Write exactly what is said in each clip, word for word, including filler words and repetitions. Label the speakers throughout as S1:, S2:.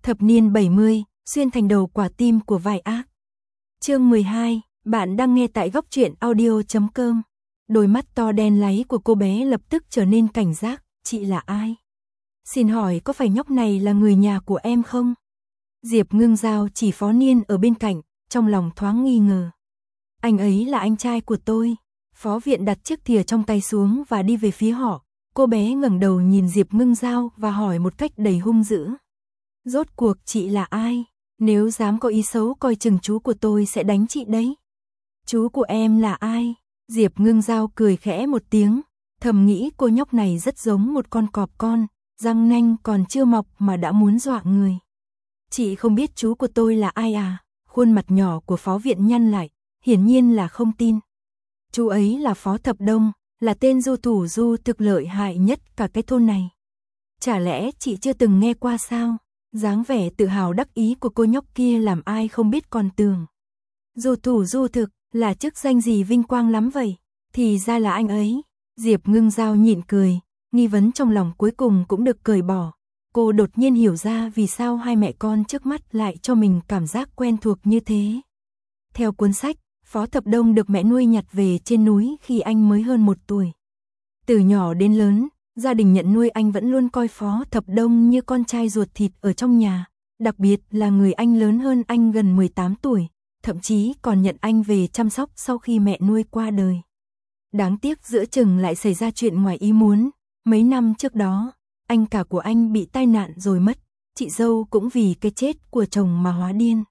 S1: Thập niên bảy mươi, xuyên thành đầu quả tim của vai ác. Chương mười hai, bạn đang nghe tại góc truyện audio chấm com. Đôi mắt to đen láy của cô bé lập tức trở nên cảnh giác, chị là ai? Xin hỏi có phải nhóc này là người nhà của em không? Diệp Ngưng Giao chỉ Phó Niên ở bên cạnh, trong lòng thoáng nghi ngờ. Anh ấy là anh trai của tôi. Phó Viện đặt chiếc thìa trong tay xuống và đi về phía họ. Cô bé ngẩng đầu nhìn Diệp Ngưng Giao và hỏi một cách đầy hung dữ. Rốt cuộc chị là ai? Nếu dám có ý xấu coi chừng chú của tôi sẽ đánh chị đấy. Chú của em là ai? Diệp Ngưng Giao cười khẽ một tiếng, thầm nghĩ cô nhóc này rất giống một con cọp con, răng nanh còn chưa mọc mà đã muốn dọa người. Chị không biết chú của tôi là ai à? Khuôn mặt nhỏ của Phó Viện nhăn lại, hiển nhiên là không tin. Chú ấy là Phó Thập Đông, là tên du thủ du thực lợi hại nhất cả cái thôn này. Chả lẽ chị chưa từng nghe qua sao? Dáng vẻ tự hào đắc ý của cô nhóc kia làm ai không biết còn tưởng. Du thủ du thực, là chức danh gì vinh quang lắm vậy? Thì ra là anh ấy. Diệp Ngưng Giao nhịn cười, nghi vấn trong lòng cuối cùng cũng được cởi bỏ. Cô đột nhiên hiểu ra vì sao hai mẹ con trước mắt lại cho mình cảm giác quen thuộc như thế. Theo cuốn sách, Phó Thập Đông được mẹ nuôi nhặt về trên núi khi anh mới hơn một tuổi. Từ nhỏ đến lớn, gia đình nhận nuôi anh vẫn luôn coi Phó Thập Đông như con trai ruột thịt ở trong nhà, đặc biệt là người anh lớn hơn anh gần mười tám tuổi, thậm chí còn nhận anh về chăm sóc sau khi mẹ nuôi qua đời. Đáng tiếc giữa chừng lại xảy ra chuyện ngoài ý muốn, mấy năm trước đó, anh cả của anh bị tai nạn rồi mất, chị dâu cũng vì cái chết của chồng mà hóa điên.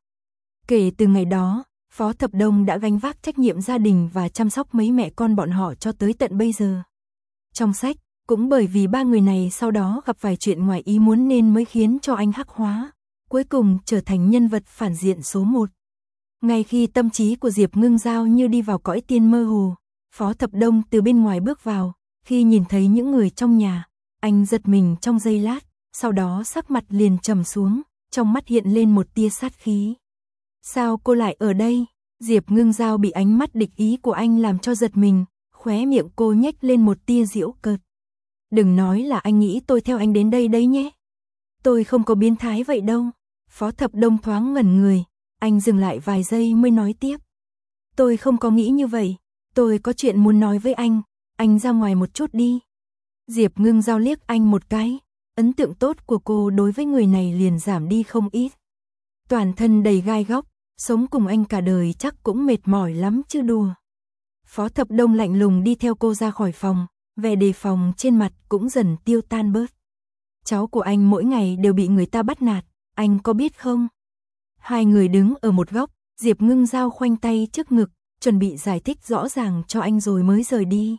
S1: Kể từ ngày đó, Phó Thập Đông đã gánh vác trách nhiệm gia đình và chăm sóc mấy mẹ con bọn họ cho tới tận bây giờ. Trong sách, cũng bởi vì ba người này sau đó gặp vài chuyện ngoài ý muốn nên mới khiến cho anh hắc hóa, cuối cùng trở thành nhân vật phản diện số một. Ngay khi tâm trí của Diệp Ngưng Giao như đi vào cõi tiên mơ hồ, Phó Thập Đông từ bên ngoài bước vào, khi nhìn thấy những người trong nhà, anh giật mình trong giây lát, sau đó sắc mặt liền trầm xuống, trong mắt hiện lên một tia sát khí. Sao cô lại ở đây? Diệp Ngưng Giao bị ánh mắt địch ý của anh làm cho giật mình, khóe miệng cô nhếch lên một tia giễu cợt. Đừng nói là anh nghĩ tôi theo anh đến đây đấy nhé. Tôi không có biến thái vậy đâu. Phó Thập Đông thoáng ngẩn người, anh dừng lại vài giây mới nói tiếp. Tôi không có nghĩ như vậy, tôi có chuyện muốn nói với anh, anh ra ngoài một chút đi. Diệp Ngưng Giao liếc anh một cái, ấn tượng tốt của cô đối với người này liền giảm đi không ít. Toàn thân đầy gai góc, sống cùng anh cả đời chắc cũng mệt mỏi lắm chứ đùa. Phó Thập Đông lạnh lùng đi theo cô ra khỏi phòng, vẻ đề phòng trên mặt cũng dần tiêu tan bớt. Cháu của anh mỗi ngày đều bị người ta bắt nạt, anh có biết không? Hai người đứng ở một góc, Diệp Ngưng Giao khoanh tay trước ngực, chuẩn bị giải thích rõ ràng cho anh rồi mới rời đi.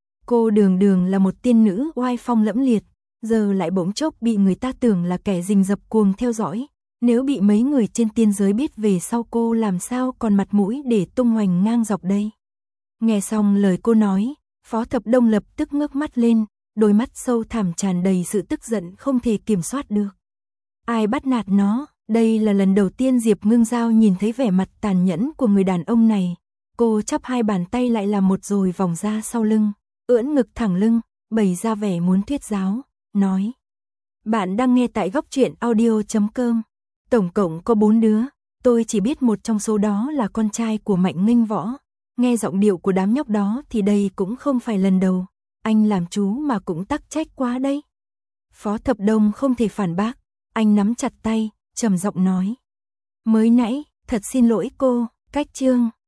S1: Cô đường đường là một tiên nữ oai phong lẫm liệt, giờ lại bỗng chốc bị người ta tưởng là kẻ rình rập cuồng theo dõi. Nếu bị mấy người trên tiên giới biết về sau cô làm sao còn mặt mũi để tung hoành ngang dọc đây. Nghe xong lời cô nói, Phó Thập Đông lập tức ngước mắt lên, đôi mắt sâu thẳm tràn đầy sự tức giận không thể kiểm soát được. Ai bắt nạt nó? Đây là lần đầu tiên Diệp Ngưng Giao nhìn thấy vẻ mặt tàn nhẫn của người đàn ông này. Cô chắp hai bàn tay lại làm một rồi vòng ra sau lưng, ưỡn ngực thẳng lưng, bày ra vẻ muốn thuyết giáo, nói. Bạn đang nghe tại góc truyện audio chấm com. Tổng cộng có bốn đứa, tôi chỉ biết một trong số đó là con trai của Mạnh Nghinh Võ. Nghe giọng điệu của đám nhóc đó thì đây cũng không phải lần đầu, anh làm chú mà cũng tắc trách quá đấy. Phó Thập Đông không thể phản bác, anh nắm chặt tay, trầm giọng nói. Mới nãy, thật xin lỗi cô, cách chương.